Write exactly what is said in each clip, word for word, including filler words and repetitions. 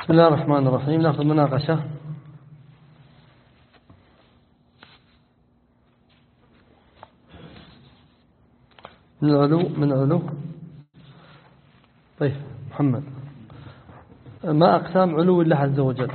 بسم الله الرحمن الرحيم. نأخذ مناقشة. من العلو من العلو طيب محمد، ما أقسام علو الله عز وجل؟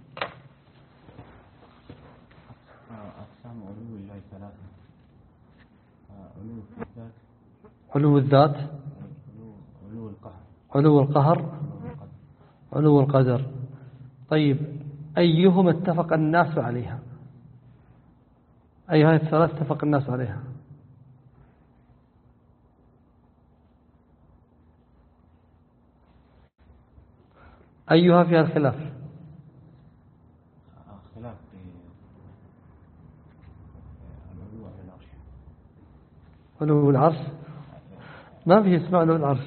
أقسام علو الله ثلاثة: علو الذات، علو الذات، علو القهر، علو القهر، علو القدر. طيب، أيهما اتفق الناس عليها؟ أي هذه الثلاث اتفق الناس عليها؟ أيها فيها الخلاف؟ خلاف في العلو على العرش. علو العرش ما فيه اسمه علو العرش.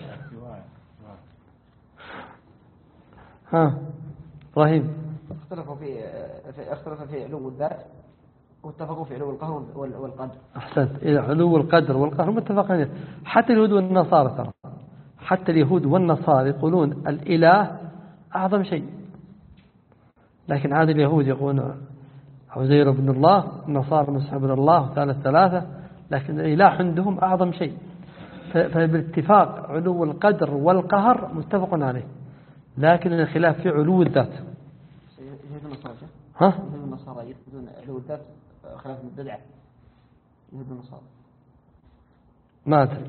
ها إبراهيم، اختلفوا في اختلفوا في علو الذات واتفقوا في علو القهر والقدر. أحسنت. إلى علو القدر والقهر متفقين. حتى اليهود والنصارى ترى حتى اليهود والنصارى يقولون الإله أعظم شيء، لكن عاد اليهود يقولون عزير بن الله، النصارى مسيح بن الله، ثالث ثلاثة، لكن الإله عندهم أعظم شيء. فبالاتفاق علو القدر والقهر متفق عليه، لكن الخلاف في علو الذات. يهود النصارى ها؟ يهود النصارى يثبتون علو الذات خلاف البدعة. يهود النصارى ما أدري،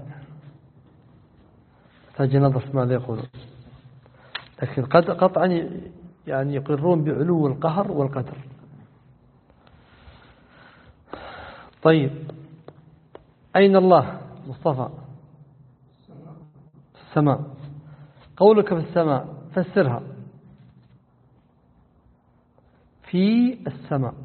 تجي نظر ماذا يقولون، لكن قد قطعا يعني يقرون بعلو القهر والقدر. طيب، أين الله مصطفى؟ في السماء. قولك في السماء فسرها. في السماء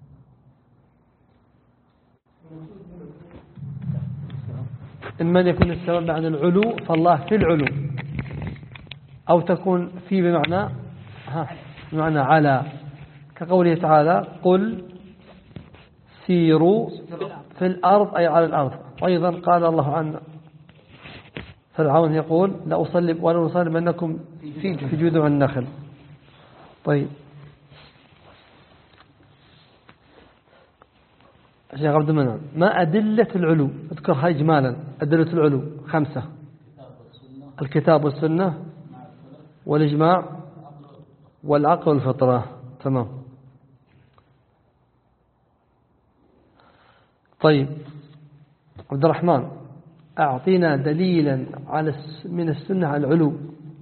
إما أن يكون السماء معنى العلو فالله في العلو، أو تكون في بمعنى ها بمعنى على، كقوله تعالى قل سيروا في الأرض أي على الأرض. أيضا قال الله عن فرعون يقول لا أصلب ولا أصلب أنكم في جذوع النخل. طيب شيخ عبد المنعم، ما أدلة العلو؟ اذكرها إجمالا. أدلة العلو خمسة: الكتاب والسنة والإجماع والعقل والفطرة. تمام. طيب عبد الرحمن، أعطينا دليلا على من السنة على العلو.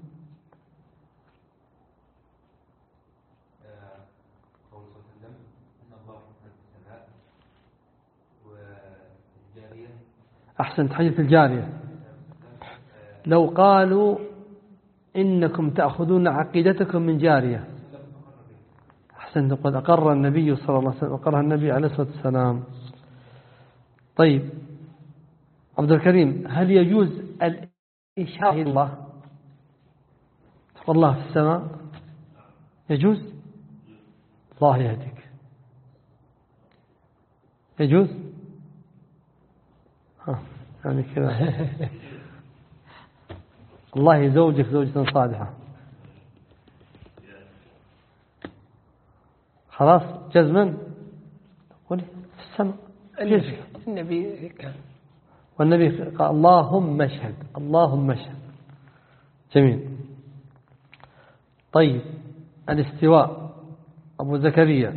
أحسنت، حديث الجارية. لو قالوا إنكم تأخذون عقيدتكم من جارية. أحسنت، قد أقر النبي صلى الله عليه وسلم، أقرها النبي عليه الصلاة والسلام. طيب عبد الكريم، هل يجوز الإشارة إلى الله؟ والله في السماء يجوز؟ الله يهديك، يجوز؟ ها يعني كذا. الله زوجك زوجة صالحة. خلاص جزما قولي في السماء. النبي كان والنبي قال اللهم اشهد، اللهم اشهد. جميل. طيب الاستواء، أبو زكريا،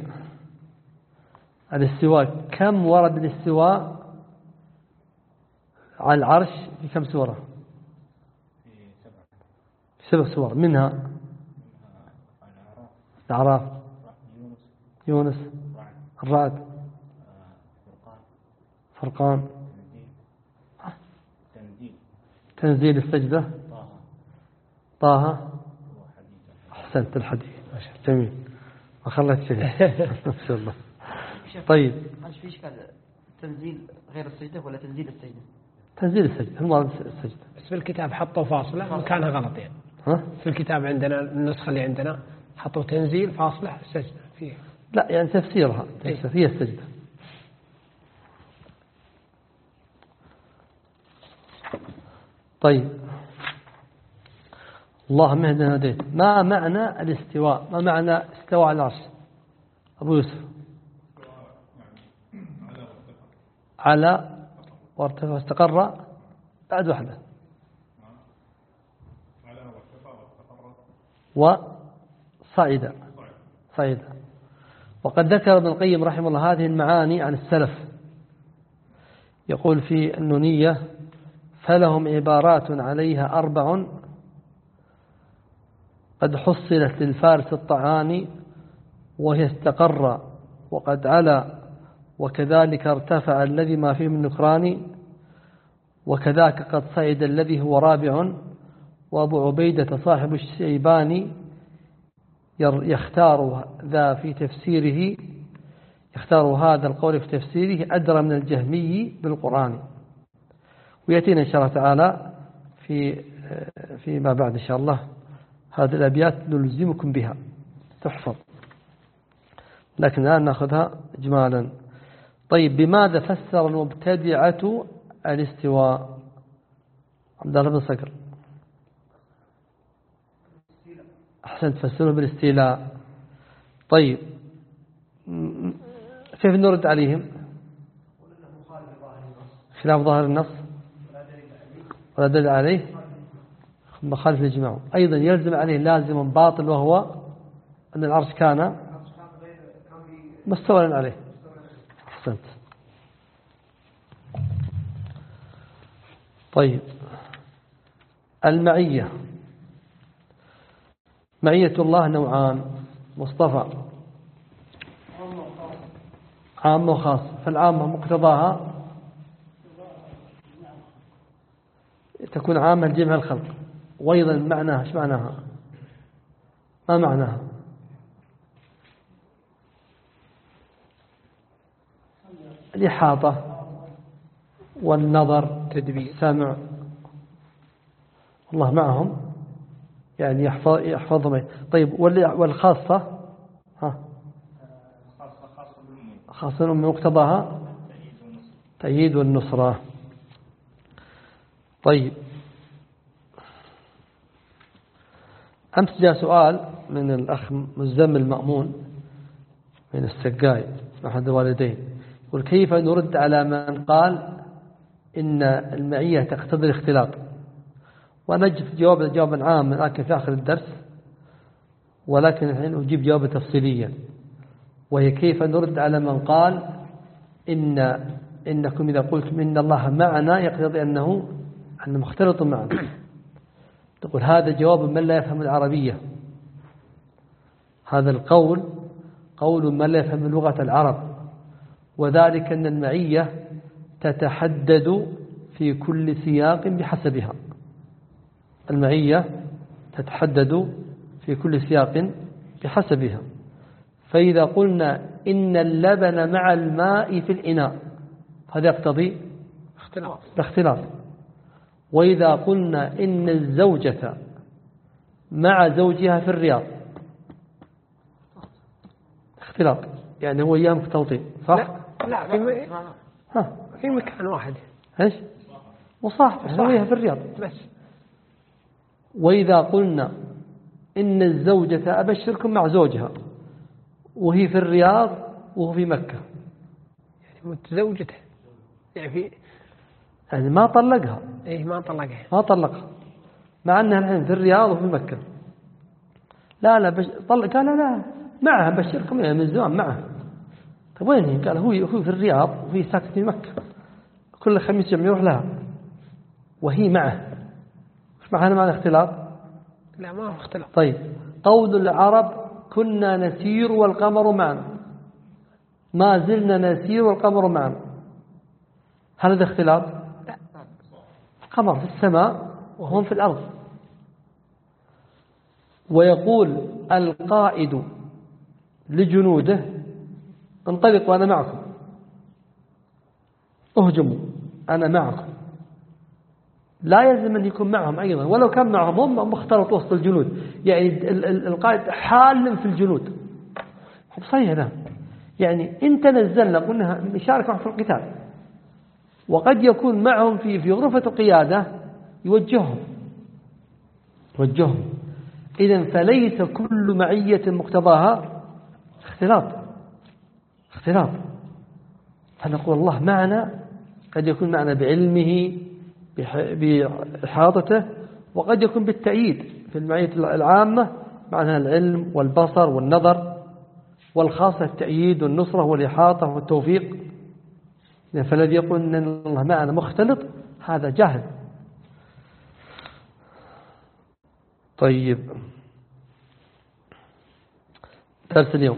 الاستواء كم ورد الاستواء على العرش؟ في كم سورة؟ في سبع سور، منها الأعراف، يونس، الرعد، فرقان، تنزيل، السجدة، طه، أحسنت، الحديث. جميل، ما خلت شيء. ما شاء الله. طيب هل في إشكال تنزيل غير السجدة ولا تنزيل السجدة؟ تنزيل السجدة، المراد السجدة. بس في الكتاب حطوا فاصلة مكانها غلط يعني. ها؟ في الكتاب عندنا النسخة اللي عندنا حطوا تنزيل فاصلة السجدة فيه. لا يعني تفسيرها هي السجدة. طيب اللهم اهدنا هديت. ما معنى الاستواء؟ ما معنى استوى على العرش؟ أبو يوسف. على وارتفع واستقر بعد واحدة. وصعد صعد. وقد ذكر ابن القيم رحمه الله هذه المعاني عن السلف، يقول في النونية: فلهم عبارات عليها أربع قد حصلت للفارس الطعان، وهي استقر وقد علا وكذلك ارتفع الذي ما فيه من نكران، وكذاك قد صعد الذي هو رابع، وأبو عبيدة صاحب الشيباني يختار ذا في تفسيره يختار هذا القول في تفسيره أدرى من الجهمي بالقرآن. ويأتينا إن شاء الله تعالى في فيما بعد إن شاء الله هذه الأبيات نلزمكم بها تحفظ، لكن الآن نأخذها إجمالا. طيب، بماذا فسر المبتدعة الاستواء؟ عبد الله بن صقر. أحسنت، تفسره بالاستيلاء. طيب، كيف نرد عليهم؟ خلاف ظاهر النص ولا دليل عليه، مخالف الإجماع. أيضا يلزم عليه لازم باطل، وهو أن العرش كان مستوى عليه. أحسنت. طيب، المعية. معية الله نوعان: مصطفى عامة وخاصة. فالعامة مقتضاها تكون عامة لجميع الخلق، وأيضا معناها ايش معناها؟ ما معناها؟ الإحاطة والنظر تدبير السمع. الله معهم يعني يحفظ يحفظهم. طيب، والخاصة ها خاصة من مقتضاها تأييد والنصرة. طيب، أمس جاء سؤال من الأخ مزمل المأمون من السقاي أحد الوالدين، يقول: كيف نرد على من قال إن المعية تقتضي الاختلاط؟ ونجد جواب جوابا عاما لكن في آخر الدرس، ولكن الحين أجيب جوابا تفصيليا، وهي: كيف نرد على من قال إن إنكم إذا قلتم إن الله معنا يقتضي أنه أنه مختلط معنا. تقول هذا جواب من لا يفهم العربية، هذا القول قول من لا يفهم لغة العرب، وذلك أن المعية تتحدد في كل سياق بحسبها. المعية تتحدد في كل سياق بحسبها. فإذا قلنا إن اللبن مع الماء في الإناء هذا يقتضي اختلاط اختلاط. وإذا قلنا إن الزوجة مع زوجها في الرياض اختلاط، يعني هو أيام مختلطين، صح؟ لا, لا في, م... ها. في مكان واحد. ايش؟ وصاحبه سويها في الرياض بس. وإذا قلنا إن الزوجة أبشركم مع زوجها وهي في الرياض وهو في مكة، يعني متزوجته، يعني في يعني ما طلقها. إيه ما طلقها ما طلقها مع أنها الحين في الرياض وفي مكة. لا لا بش... طلق. قال لا لا معها بشركم يعني من زمان معها. طيب وين هي؟ قال هو هو في الرياض وهي ساكنة في مكة، كل خميس يوم يروح لها وهي معه. مش معنى معنى اختلاط؟ لا ما هو اختلاط. طيب، قول العرب كنا نسير والقمر معنا، ما زلنا نسير والقمر معنا، هل هذا اختلاط؟ لا. القمر في السماء وهم في الأرض. ويقول القائد لجنوده انطلق وأنا معكم، اهجموا أنا معكم. لا يلزم أن يكون معهم أيضا، ولو كان معهم هم مختلط وسط الجنود، يعني القائد حال في الجنود. صحيح هذا، يعني إن تنزلنا قلنا نشارك معهم في القتال، وقد يكون معهم في في غرفة القيادة يوجههم يوجههم إذن فليس كل معية مقتضاها اختلاط اختلاط فنقول الله معنا قد يكون معنا بعلمه بإحاطته، وقد يكون بالتأييد في المعية العامة معناها العلم والبصر والنظر، والخاصة التأييد والنصرة والإحاطة والتوفيق. فالذي يقول أن الله معنا مختلط هذا جهل. طيب درس اليوم.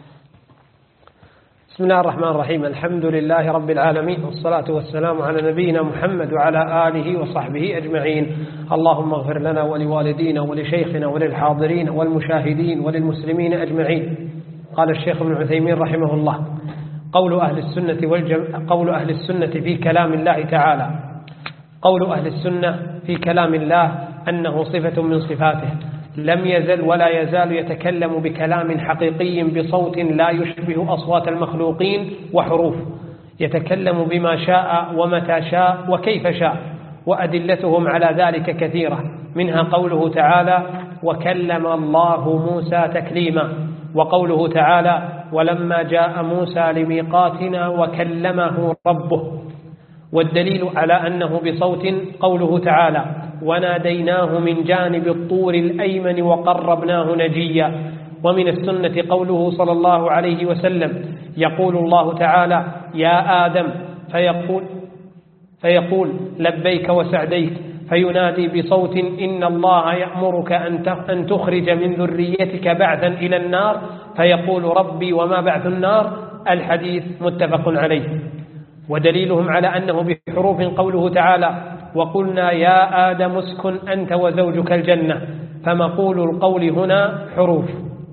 بسم الله الرحمن الرحيم. الحمد لله رب العالمين، والصلاة والسلام على نبينا محمد وعلى آله وصحبه أجمعين. اللهم اغفر لنا ولوالدينا ولشيخنا وللحاضرين والمشاهدين وللمسلمين أجمعين. قال الشيخ ابن عثيمين رحمه الله: قول أهل السنة والجم... قول أهل السنة في كلام الله تعالى. قول أهل السنة في كلام الله أنه صفة من صفاته، لم يزل ولا يزال يتكلم بكلام حقيقي بصوت لا يشبه أصوات المخلوقين وحروف، يتكلم بما شاء ومتى شاء وكيف شاء، وأدلتهم على ذلك كثيرة، منها قوله تعالى: وكلم الله موسى تكليما، وقوله تعالى: ولما جاء موسى لميقاتنا وكلمه ربه. والدليل على أنه بصوت قوله تعالى: وناديناه من جانب الطور الأيمن وقربناه نجيا. ومن السنة قوله صلى الله عليه وسلم: يقول الله تعالى: يا آدم، فيقول, فيقول لبيك وسعديك، فينادي بصوت: إن الله يأمرك أن تخرج من ذريتك بعثا إلى النار، فيقول: ربي وما بعث النار. الحديث متفق عليه. ودليلهم على أنه بحروف قوله تعالى: وقلنا يا آدم اسكن أنت وزوجك الجنة، فمقول القول هنا حروف.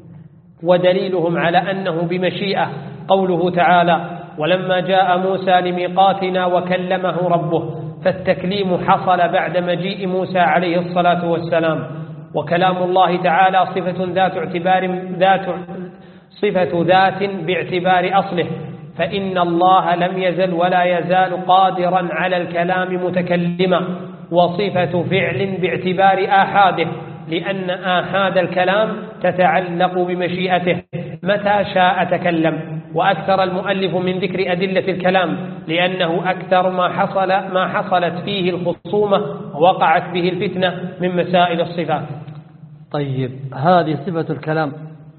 ودليلهم على أنه بمشيئة قوله تعالى: ولما جاء موسى لميقاتنا وكلمه ربه، فالتكليم حصل بعد مجيء موسى عليه الصلاة والسلام. وكلام الله تعالى صفة ذات اعتبار ذات صفة ذات باعتبار أصله، فإن الله لم يزل ولا يزال قادرا على الكلام متكلما، وصفة فعل باعتبار آحاده، لأن آحاد الكلام تتعلق بمشيئته، متى شاء تكلم. وأكثر المؤلف من ذكر أدلة الكلام لأنه أكثر ما حصل ما حصلت فيه الخصومة ووقعت به الفتنة من مسائل الصفات. طيب هذه صفة الكلام،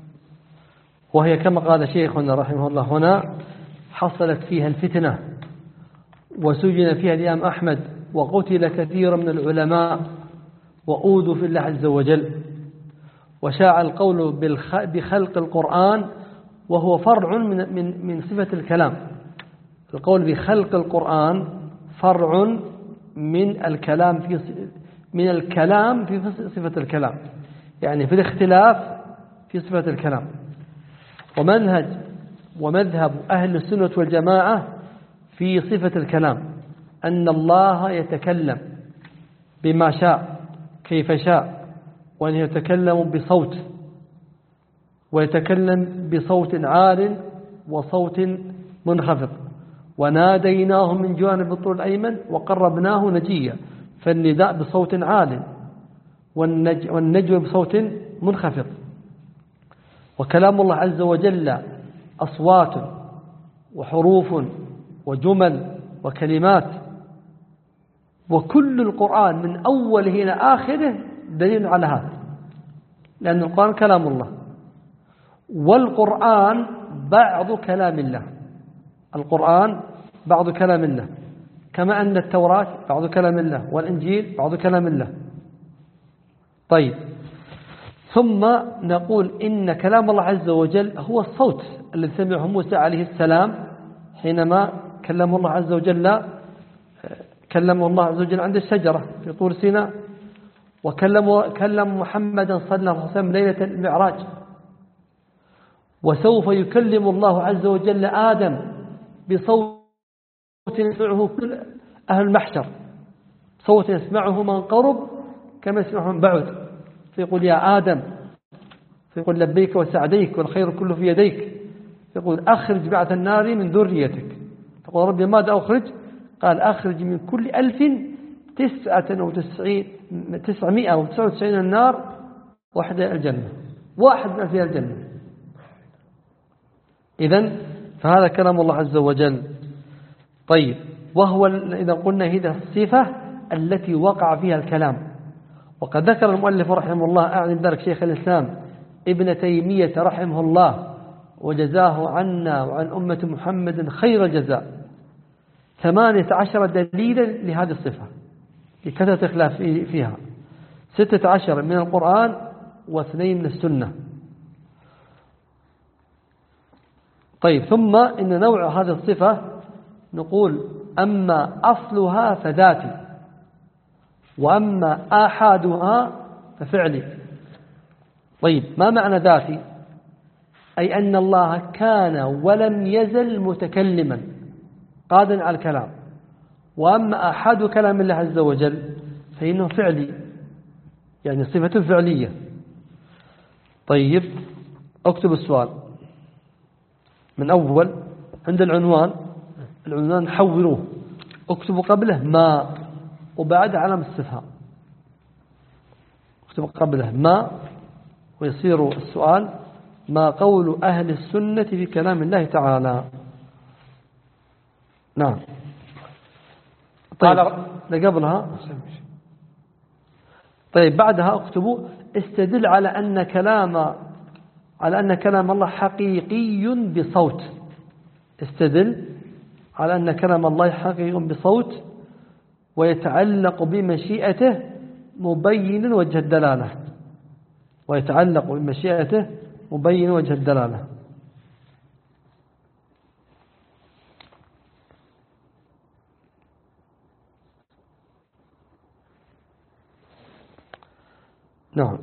وهي كما قال شيخنا رحمه الله هنا: حصلت فيها الفتنة وسجن فيها الإمام أحمد وقتل كثير من العلماء وأوذوا في الله عز وجل، وشاع القول بخلق القرآن وهو فرع من من من صفة الكلام. القول بخلق القرآن فرع من الكلام في من الكلام في صفة الكلام، يعني في الاختلاف في صفة الكلام. ومنهج ومذهب أهل السنة والجماعة في صفة الكلام أن الله يتكلم بما شاء كيف شاء، وأن يتكلم بصوت، ويتكلم بصوت عال وصوت منخفض. وناديناه من جانب الطور الأيمن وقربناه نجيا، فالنداء بصوت عال والنجوى بصوت منخفض. وكلام الله عز وجل أصوات وحروف وجمل وكلمات، وكل القرآن من أوله إلى آخره دليل على هذا، لأن القرآن كلام الله، والقرآن بعض كلام الله. القرآن بعض كلام الله، كما أن التوراة بعض كلام الله، والإنجيل بعض كلام الله. طيب، ثم نقول إن كلام الله عز وجل هو الصوت الذي سمعه موسى عليه السلام حينما كلم الله عز وجل كلم الله عز وجل عند الشجرة في طور سيناء، وكلم كلم محمدا صلى الله عليه وسلم ليلة المعراج. وسوف يكلم الله عز وجل آدم بصوت يسمعه كل أهل المحشر، صوت يسمعه من قرب كما يسمعه من بعد، فيقول يا آدم، فيقول لبيك وسعديك والخير كله في يديك، يقول أخرج بعث النار من ذريتك، تقول ربي ماذا أخرج؟ قال أخرج من كل ألف تسعة وتسعين تسعمائة وتسعة وتسعين النار واحدة الجنة، واحد من فيها الجنة. إذن فهذا كلام الله عز وجل. طيب، وهو إذا قلنا هذه الصفة التي وقع فيها الكلام. وقد ذكر المؤلف رحمه الله أعلم ذلك شيخ الإسلام ابن تيمية رحمه الله وجزاه عنا وعن أمة محمد خير الجزاء ثمانية عشر دليلا لهذه الصفة لكثرة الخلاف فيها، ستة عشر من القرآن واثنين من السنة. طيب، ثم إن نوع هذه الصفة نقول أما أصلها فذاتي، وأما آحادها ففعلي. طيب، ما معنى ذاتي؟ أي أن الله كان ولم يزل متكلما قادرا على الكلام. وأما آحاد كلام الله عز وجل فإنه فعلي، يعني صفة فعلية. طيب، اكتب السؤال من أول عند العنوان. العنوان حولوه، اكتبوا قبله ما وبعد علامة استفهام. اكتبوا قبله ما ويصير السؤال ما قول أهل السنة في كلام الله تعالى. نعم. طيب، قبلها طيب بعدها اكتبوا استدل على أن كلام على أن كلام الله حقيقي بصوت. استدل على أن كلام الله حقيقي بصوت ويتعلق بمشيئته مبين وجه الدلالة. ويتعلق بمشيئته مبين وجه الدلالة. نعم.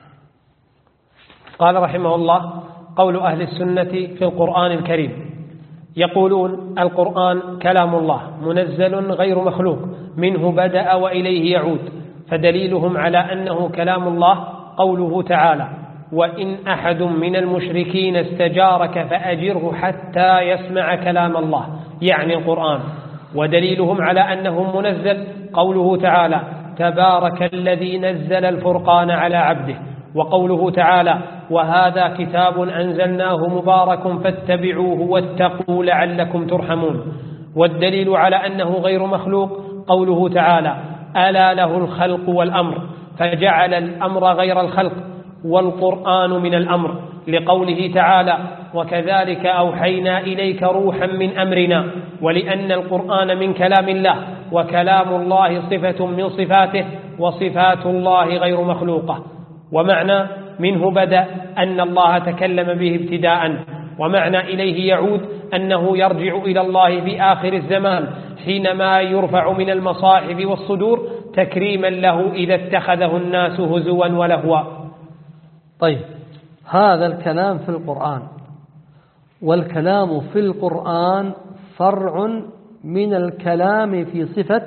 قال رحمه الله: قول أهل السنة في القرآن الكريم. يقولون القرآن كلام الله منزل غير مخلوق، منه بدأ وإليه يعود. فدليلهم على أنه كلام الله قوله تعالى: وإن أحد من المشركين استجارك فأجره حتى يسمع كلام الله، يعني القرآن. ودليلهم على أنه منزل قوله تعالى: تبارك الذي نزل الفرقان على عبده. وقوله تعالى: وهذا كتاب أنزلناه مبارك فاتبعوه واتقوا لعلكم ترحمون. والدليل على أنه غير مخلوق قوله تعالى: ألا له الخلق والأمر، فجعل الأمر غير الخلق والقرآن من الأمر، لقوله تعالى: وكذلك أوحينا إليك روحا من أمرنا. ولأن القرآن من كلام الله، وكلام الله صفة من صفاته، وصفات الله غير مخلوقة. ومعنى منه بدأ أن الله تكلم به ابتداء، ومعنى إليه يعود أنه يرجع إلى الله في آخر الزمان حينما يرفع من المصاحف والصدور تكريما له إذا اتخذه الناس هزوا ولهوا. طيب، هذا الكلام في القرآن، والكلام في القرآن فرع من الكلام في صفة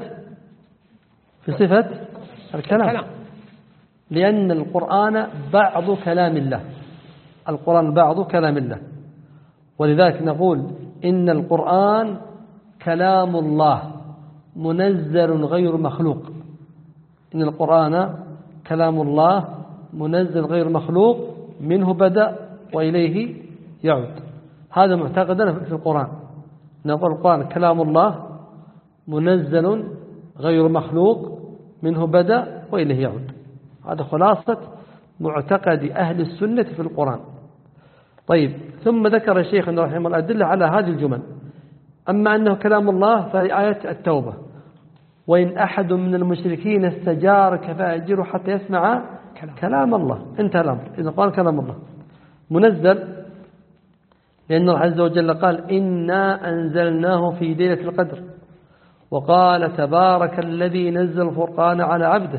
في صفة الكلام، لأن القرآن بعض كلام الله. القرآن بعض كلام الله، ولذلك نقول إن القرآن كلام الله منزل غير مخلوق. إن القرآن كلام الله منزل غير مخلوق، منه بدأ وإليه يعود. هذا معتقدنا في القرآن. نقول القرآن كلام الله منزل غير مخلوق، منه بدأ وإليه يعود. هذا خلاصة معتقد أهل السنة في القرآن. طيب، ثم ذكر الشيخ رحمه الله الأدلة على هذه الجمل. أما أنه كلام الله فهي آية التوبة: وإن أحد من المشركين استجارك فأجره حتى يسمع كلام الله. انتهى الأمر. إذا قال كلام الله منزل، لأن الله عز وجل قال: إنا أنزلناه في ليلة القدر. وقال: تبارك الذي نزل الفرقان على عبده.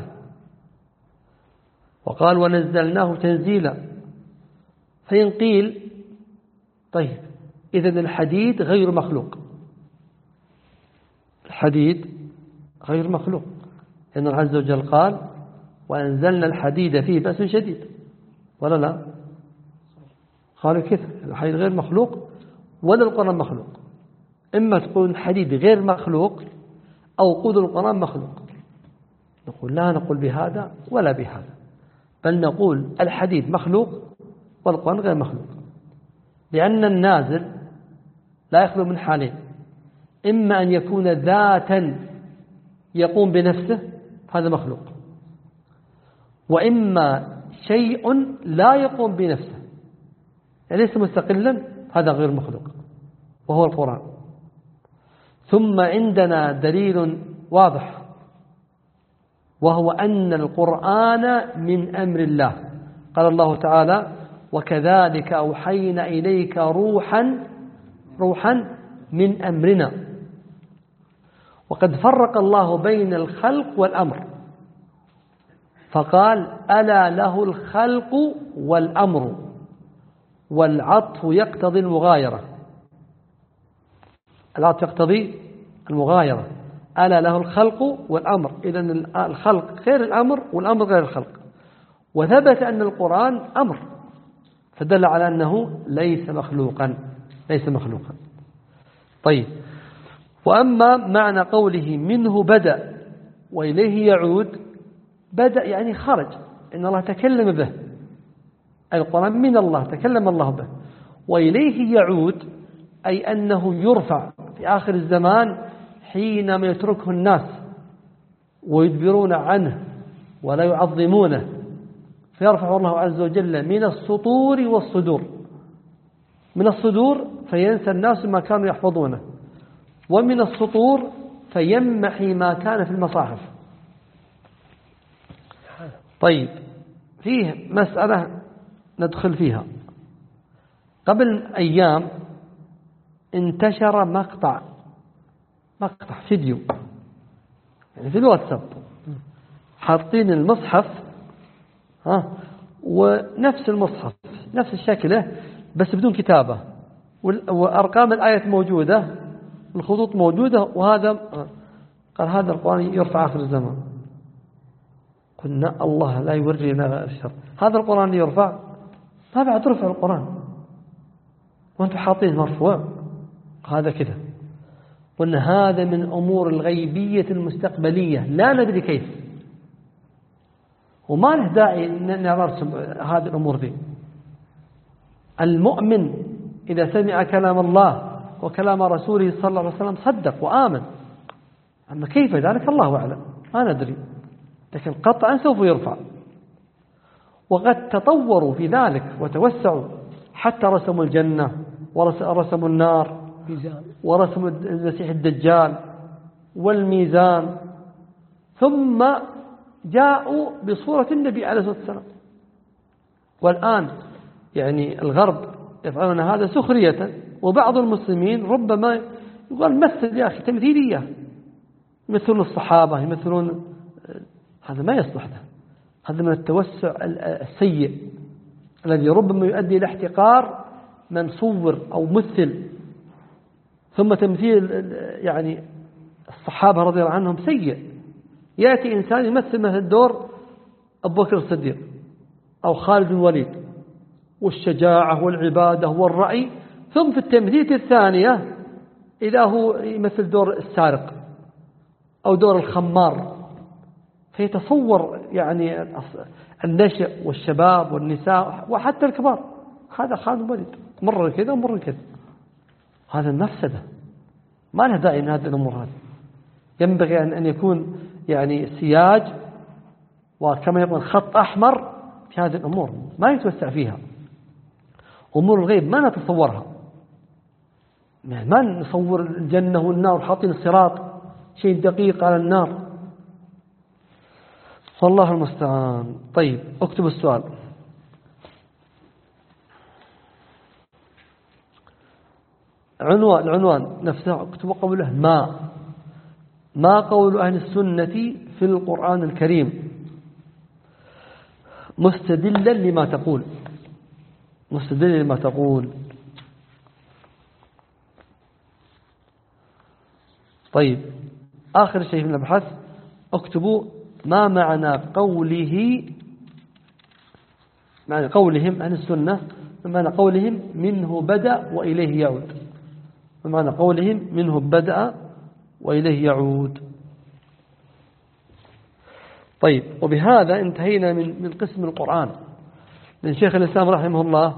وقال: ونزلناه تنزيلا. فإن قيل طيب إذن الحديد غير مخلوق، الحديد غير مخلوق، لأن الله عز وجل قال: وأنزلنا الحديد فيه بأس شديد، ولا لا؟ قالوا كيف الحديد غير مخلوق ولا القرآن مخلوق؟ إما تقول الحديد غير مخلوق أو قول القرآن مخلوق. نقول لا نقول بهذا ولا بهذا. بل نقول الحديث مخلوق والقرآن غير مخلوق، لأن النازل لا يخلو من حالين: إما أن يكون ذاتا يقوم بنفسه هذا مخلوق، وإما شيء لا يقوم بنفسه يعني ليس مستقلا هذا غير مخلوق وهو القرآن. ثم عندنا دليل واضح وهو أن القرآن من أمر الله. قال الله تعالى: وكذلك أوحينا إليك روحا روحا من أمرنا. وقد فرق الله بين الخلق والأمر فقال: ألا له الخلق والأمر، والعطف يقتضي المغايرة. العطف يقتضي المغايرة، ألا له الخلق والأمر، إذن الخلق غير الأمر والأمر غير الخلق. وثبت أن القرآن أمر فدل على أنه ليس مخلوقا ليس مخلوقا. طيب، وأما معنى قوله منه بدأ وإليه يعود، بدأ يعني خرج، إن الله تكلم به، القرآن من الله تكلم الله به. وإليه يعود أي أنه يرفع في آخر الزمان حينما يتركه الناس ويدبرون عنه ولا يعظمونه، فيرفع الله عز وجل من السطور والصدور. من الصدور فينسى الناس ما كانوا يحفظونه، ومن السطور فيمحي ما كان في المصاحف. طيب، فيه مسألة ندخل فيها. قبل أيام انتشر مقطع مقطع فيديو يعني في الواتساب، حاطين المصحف ها ونفس المصحف نفس الشكله بس بدون كتابة، وأرقام الآية موجودة والخطوط موجودة، وهذا قال هذا القرآن يرفع آخر الزمان. قلنا الله لا يورينا الشر، هذا القرآن يرفع؟ ما بعد رفع القرآن وانتم حاطين مرفوع هذا كذا. قلنا هذا من أمور الغيبية المستقبلية لا ندري كيف، وما له داعي أن نرسم هذه الأمور دي. المؤمن إذا سمع كلام الله وكلام رسوله صلى الله عليه وسلم صدق وآمن، أما كيف ذلك الله أعلم، ما ندري، لكن قطعا سوف يرفع. وقد تطوروا في ذلك وتوسعوا حتى رسموا الجنة ورسموا النار ورسموا المسيح الدجال والميزان، ثم جاءوا بصورة النبي عليه الصلاة والسلام. والآن يعني الغرب يفعلون هذا سخرية، وبعض المسلمين ربما يقول مثل يا أخي تمثيلية، يمثلون الصحابة يمثلون، هذا ما يصلح له، هذا من التوسع السيء الذي ربما يؤدي إلى احتقار من صور أو مثل. ثم تمثيل يعني الصحابة رضي الله عنهم سيء، يأتي إنسان يمثل مثل دور أبو بكر الصديق أو خالد بن الوليد والشجاعة والعبادة والرأي، ثم في التمثيل الثانية إذا هو يمثل دور السارق أو دور الخمار، فيتصور يعني النشء والشباب والنساء وحتى الكبار هذا خالد بن الوليد مرة كذا ومرة كذا. هذا المفسدة، ما له داعي من هذه الأمور. هذه ينبغي أن يكون يعني سياج وكما يقول خط أحمر في هذه الأمور، ما يتوسع فيها. أمور الغيب ما نتصورها، ما نصور الجنة والنار حاطين الصراط شيء دقيق على النار، والله المستعان. طيب، اكتب السؤال. عنوان العنوان نفسه اكتب قوله ما ما قول أهل السنة في القرآن الكريم مستدلا لما تقول مستدلا لما تقول طيب، آخر شيء من البحث اكتبوا ما معنى قوله معنى قولهم أهل السنة، معنى قولهم منه بدأ وإليه يعود، ومعنى قولهم منه بدأ وإليه يعود. طيب، وبهذا انتهينا من من قسم القرآن. لأن شيخ الإسلام رحمه الله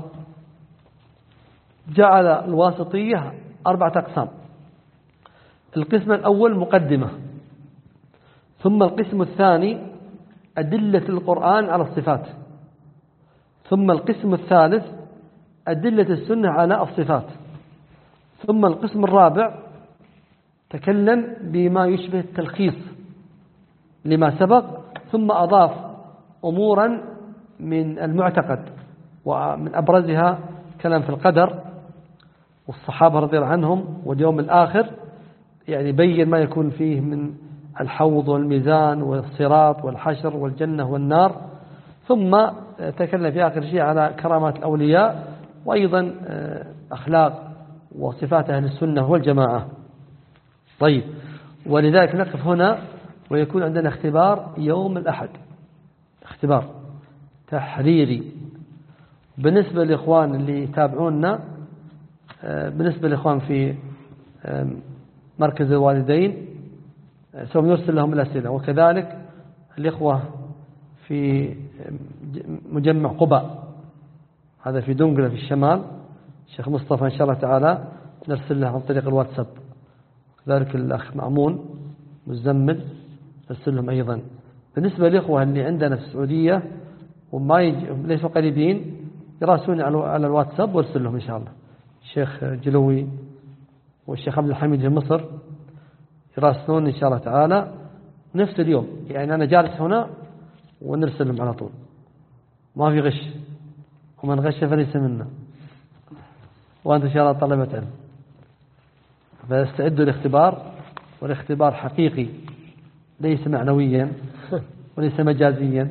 جعل الواسطية أربعة أقسام. القسم الأول مقدمة، ثم القسم الثاني أدلة القرآن على الصفات، ثم القسم الثالث أدلة السنة على الصفات، ثم القسم الرابع تكلم بما يشبه التلخيص لما سبق، ثم أضاف أمورا من المعتقد، ومن أبرزها كلام في القدر والصحابة رضي الله عنهم واليوم الآخر، يعني بين ما يكون فيه من الحوض والميزان والصراط والحشر والجنة والنار، ثم تكلم في آخر شيء على كرامات الأولياء، وأيضا أخلاق وصفات أهل السنة والجماعة. طيب، ولذلك نقف هنا، ويكون عندنا اختبار يوم الأحد، اختبار تحريري بالنسبة للإخوان اللي يتابعوننا، بالنسبة للإخوان في مركز الوالدين سوف نرسل لهم الأسئلة، وكذلك الإخوة في مجمع قباء، هذا في دنقلة في الشمال، الشيخ مصطفى إن شاء الله تعالى نرسل له عن طريق الواتساب، كذلك الأخ مأمون مزمل نرسل لهم أيضا. بالنسبة للإخوة اللي عندنا في السعودية وما يجي ليسوا قريبين، يراسلوني على الواتساب وارسل لهم إن شاء الله. الشيخ جلوي والشيخ عبد الحميد في مصر يراسلون إن شاء الله تعالى نفس اليوم، يعني أنا جالس هنا ونرسل لهم على طول، ما في غش، ومن غش فليس منا، وأنت إن شاء الله طلبة علم، فاستعدوا الاختبار، والاختبار حقيقي ليس معنويا وليس مجازيا،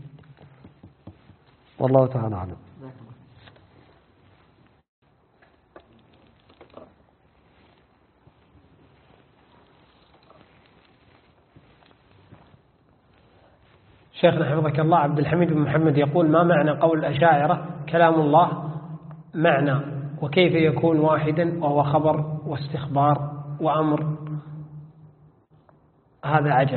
والله تعالى أعلم. شيخنا حفظك الله، عبد الحميد بن محمد يقول: ما معنى قول الأشاعرة كلام الله معنى، وكيف يكون واحدا وهو خبر واستخبار وأمر؟ هذا عجب.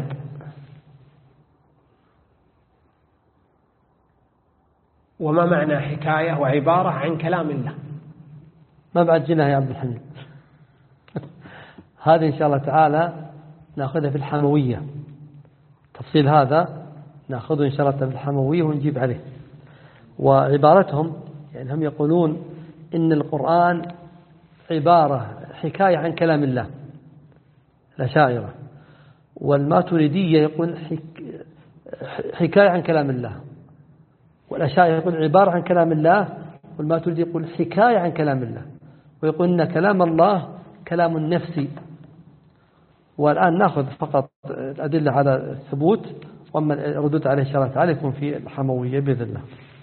وما معنى حكاية وعبارة عن كلام الله؟ ما بعد جناه يا عبد الحميد. هذه إن شاء الله تعالى نأخذها في الحموية، تفصيل هذا نأخذه إن شاء الله في الحموية ونجيب عليه. وعبارتهم يعني هم يقولون إن القرآن عبارة حكاية عن كلام الله، الأشاعرة، والماتريدية يقول حكاية عن كلام الله، والأشاعرة يقول عبارة عن كلام الله، والماتريدي يقول حكاية عن كلام الله، ويقول إن كلام الله كلام نفسي. والآن نأخذ فقط الأدلة على الثبوت، وأما الردود عليه إن شاء الله تعالى يكون في الحموية بإذن الله.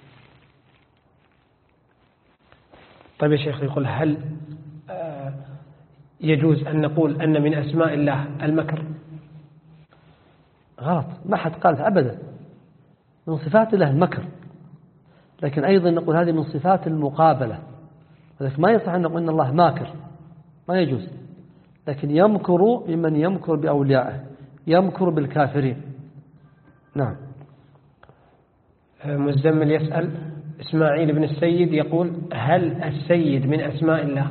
طيب يا شيخ، يقول: هل يجوز أن نقول أن من أسماء الله المكر؟ غلط، ما حد قال أبدا، من صفات الله المكر، لكن أيضا نقول هذه من صفات المقابلة، ولكن ما يصح أن نقول إن الله ماكر، ما يجوز، لكن يمكر بمن يمكر بأوليائه، يمكر بالكافرين. نعم. مزمل يسأل: إسماعيل بن السيد يقول: هل السيد من أسماء الله؟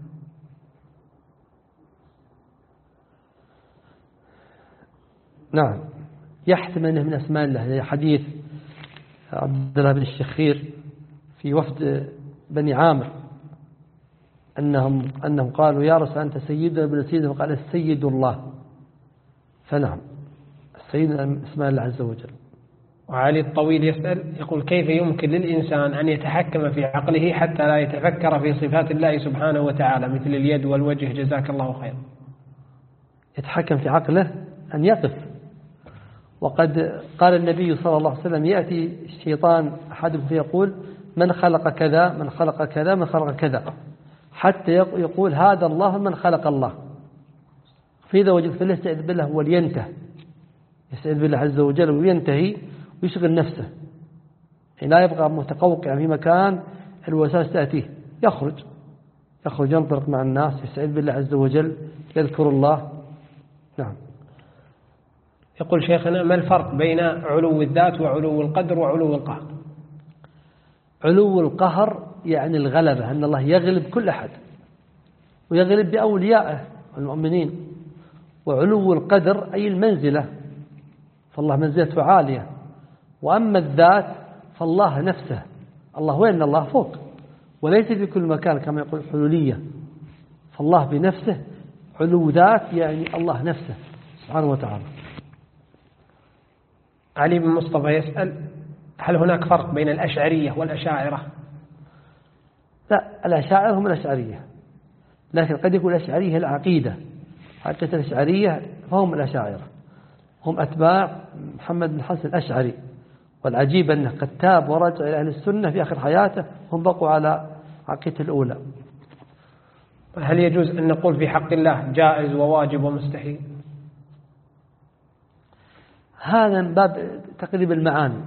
نعم، يحتمل أنه من أسماء الله، حديث عبد الله بن الشخير في وفد بني عامر أنهم, أنهم قالوا: يا رسول أنت سيدنا ابن سيدنا، وقال: السيد الله. فنعم، السيد اسماء الله عز وجل. وعلي الطويل يسأل يقول: كيف يمكن للإنسان أن يتحكم في عقله حتى لا يتفكر في صفات الله سبحانه وتعالى مثل اليد والوجه؟ جزاك الله خير. يتحكم في عقله أن يقف، وقد قال النبي صلى الله عليه وسلم: يأتي الشيطان أحدكم فيقول: من خلق كذا من خلق كذا من خلق كذا، حتى يقول: هذا الله من خلق الله. فإذا وجد فله يستعذ بالله ولينته، يستعذ بالله عز وجل وينتهي ويشغل نفسه، يعني لا يبقى متقوقعا في مكان الوساوس تأتيه، يخرج يخرج ينطلق مع الناس، يستعذ بالله عز وجل، يذكر الله. نعم. يقول شيخنا ما الفرق بين علو الذات وعلو القدر وعلو القهر؟ علو القهر يعني الغلبة، أن الله يغلب كل أحد ويغلب بأوليائه المؤمنين. وعلو القدر أي المنزلة، فالله منزلته عالية. وأما الذات فالله نفسه، الله وين؟ الله فوق وليس في كل مكان كما يقول الحلولية، فالله بنفسه. علو ذات يعني الله نفسه سبحانه وتعالى. علي بن مصطفى يسأل هل هناك فرق بين الأشعرية والأشاعرة؟ لا، الأشاعرة هم الأشعرية، لكن قد يكون الأشعرية العقيدة، حتى الأشعرية فهم الأشاعرة، هم أتباع محمد بن حسن الأشعري. والعجيب أنه قد تاب ورجع إلى أهل السنة في آخر حياته، هم بقوا على عقيدة الأولى. هل يجوز أن نقول في حق الله جائز وواجب ومستحيل؟ هذا من باب تقريب المعاني.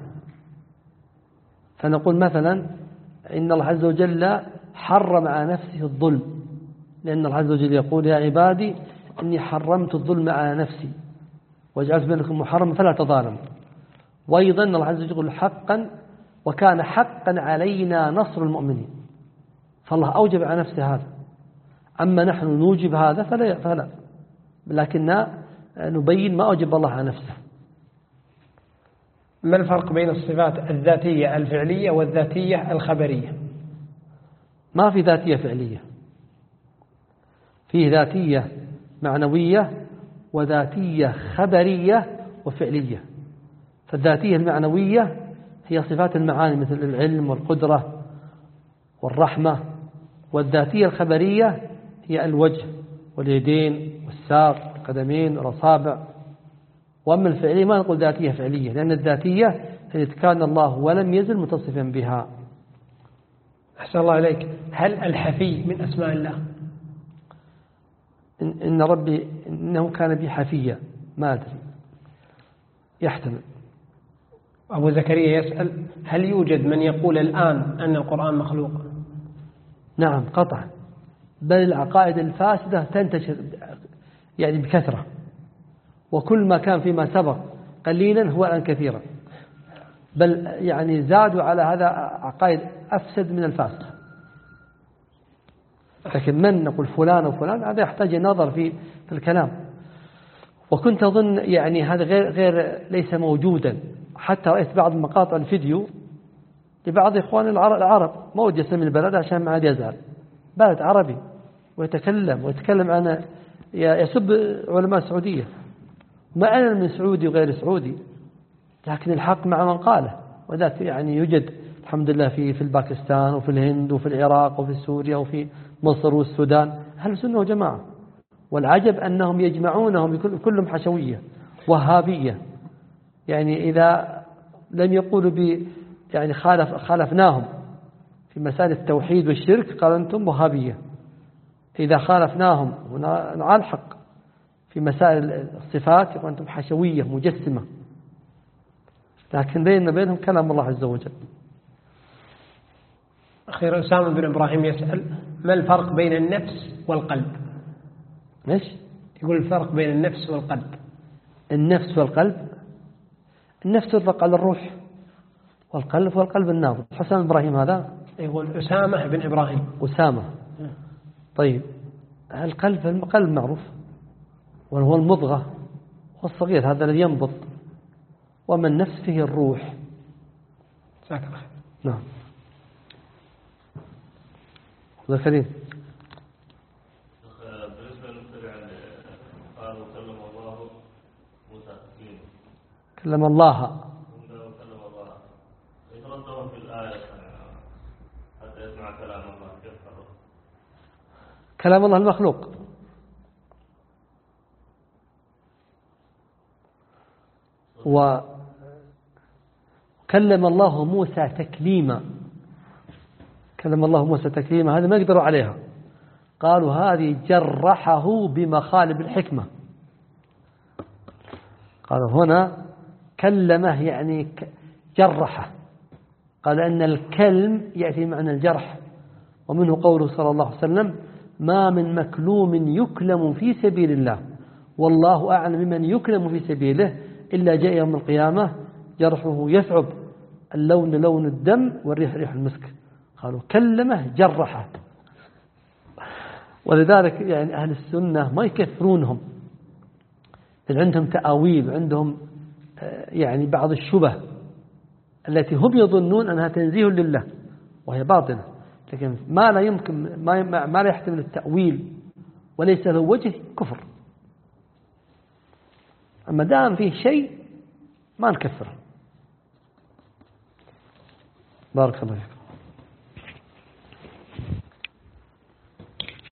فنقول مثلا إن الله عز وجل حرم على نفسه الظلم، لأن الله عز وجل يقول يا عبادي إني حرمت الظلم على نفسي وجعلت بينكم محرما فلا تظالموا. وأيضا الله عز وجل يقول حقا وكان حقا علينا نصر المؤمنين، فالله أوجب على نفسه هذا. أما نحن نوجب هذا فلا, فلا. لكننا نبين ما أوجب الله على نفسه. ما الفرق بين الصفات الذاتية الفعلية والذاتية الخبرية؟ ما في ذاتية فعلية، فيه ذاتية معنوية وذاتية خبرية وفعلية. فالذاتية المعنوية هي صفات المعاني مثل العلم والقدرة والرحمة، والذاتية الخبرية هي الوجه واليدين والساق والقدمين والأصابع. وأما الفعلية ما نقول ذاتية فعلية، لأن الذاتية هي كان الله ولم يزل متصفا بها. أحسن الله إليك. هل الحفي من أسماء الله؟ إن, إن ربي إنه كان بي حفيا، ما أدري، يحتمل. أبو زكريا يسأل هل يوجد من يقول الآن أن القرآن مخلوق؟ نعم قطعا، بل العقائد الفاسدة تنتشر يعني بكثرة، وكل ما كان فيما سبق قليلا هو الآن كثيرا، بل يعني زادوا على هذا عقائد أفسد من الفاسدة. لكن من نقول فلان وفلان هذا يحتاج نظر في في الكلام. وكنت أظن يعني هذا غير غير ليس موجودا، حتى رأيت بعض مقاطع الفيديو لبعض إخوان العرب ما ودي أسمي البلد عشان ما عاد يزعل، بلد عربي ويتكلم ويتكلم عن يسب علماء السعودية، ما أنا من سعودي وغير سعودي، لكن الحق مع من قاله. وذات يعني يوجد الحمد لله في في الباكستان وفي الهند وفي العراق وفي سوريا وفي مصر والسودان أهل سنة وجماعة. والعجب أنهم يجمعونهم كلهم حشوية وهابية، يعني إذا لم يقولوا ب يعني خالف خالفناهم في مسائل التوحيد والشرك قالوا أنتم وهابية، إذا خالفناهم على الحق في مسائل الصفات يقولوا أنتم حشوية مجسمة. لكن بيننا بينهم كلام الله عز وجل. أخيرا أسامة بن إبراهيم يسأل ما الفرق بين النفس والقلب؟ ليش؟ يقول الفرق بين النفس والقلب. النفس والقلب، النفس يطلق على الروح، والقلب هو القلب النابض. حسام إبراهيم هذا يقول أسامة بن إبراهيم. أسامة. طيب القلب القلب معروف وهو المضغة والصغير هذا الذي ينبض، وما النفس فيه الروح. جزاك الله خير. نعم. الله كريم. بالنسبة للمبتدع قالوا كلم الله موسى تكليما. كلم الله. كلم الله. يترددون في الآية حتى يسمع كلام الله كيف فرق؟ كلام الله المخلوق. وكلم الله موسى تكليما. كلم الله موسى تكليما هذا ما يقدروا عليها، قالوا هذه جرحه بمخالب الحكمة. قالوا هنا كلمه يعني جرحه، قال أن الكلم يأتي معنى الجرح، ومنه قوله صلى الله عليه وسلم ما من مكلوم يكلم في سبيل الله والله أعلم بمن يكلم في سبيله إلا جاء يوم القيامة جرحه يثعب، اللون لون الدم والريح ريح المسك. قالوا كلمه جرحه. ولذلك يعني أهل السنة ما يكثرونهم، عندهم تأويل، عندهم يعني بعض الشبه التي هم يظنون أنها تنزيه لله وهي باطلة، لكن ما لا يمكن ما ما لا يحتمل التأويل وليس له وجه كفر. أما دام فيه شيء ما نكفره. بارك الله فيك.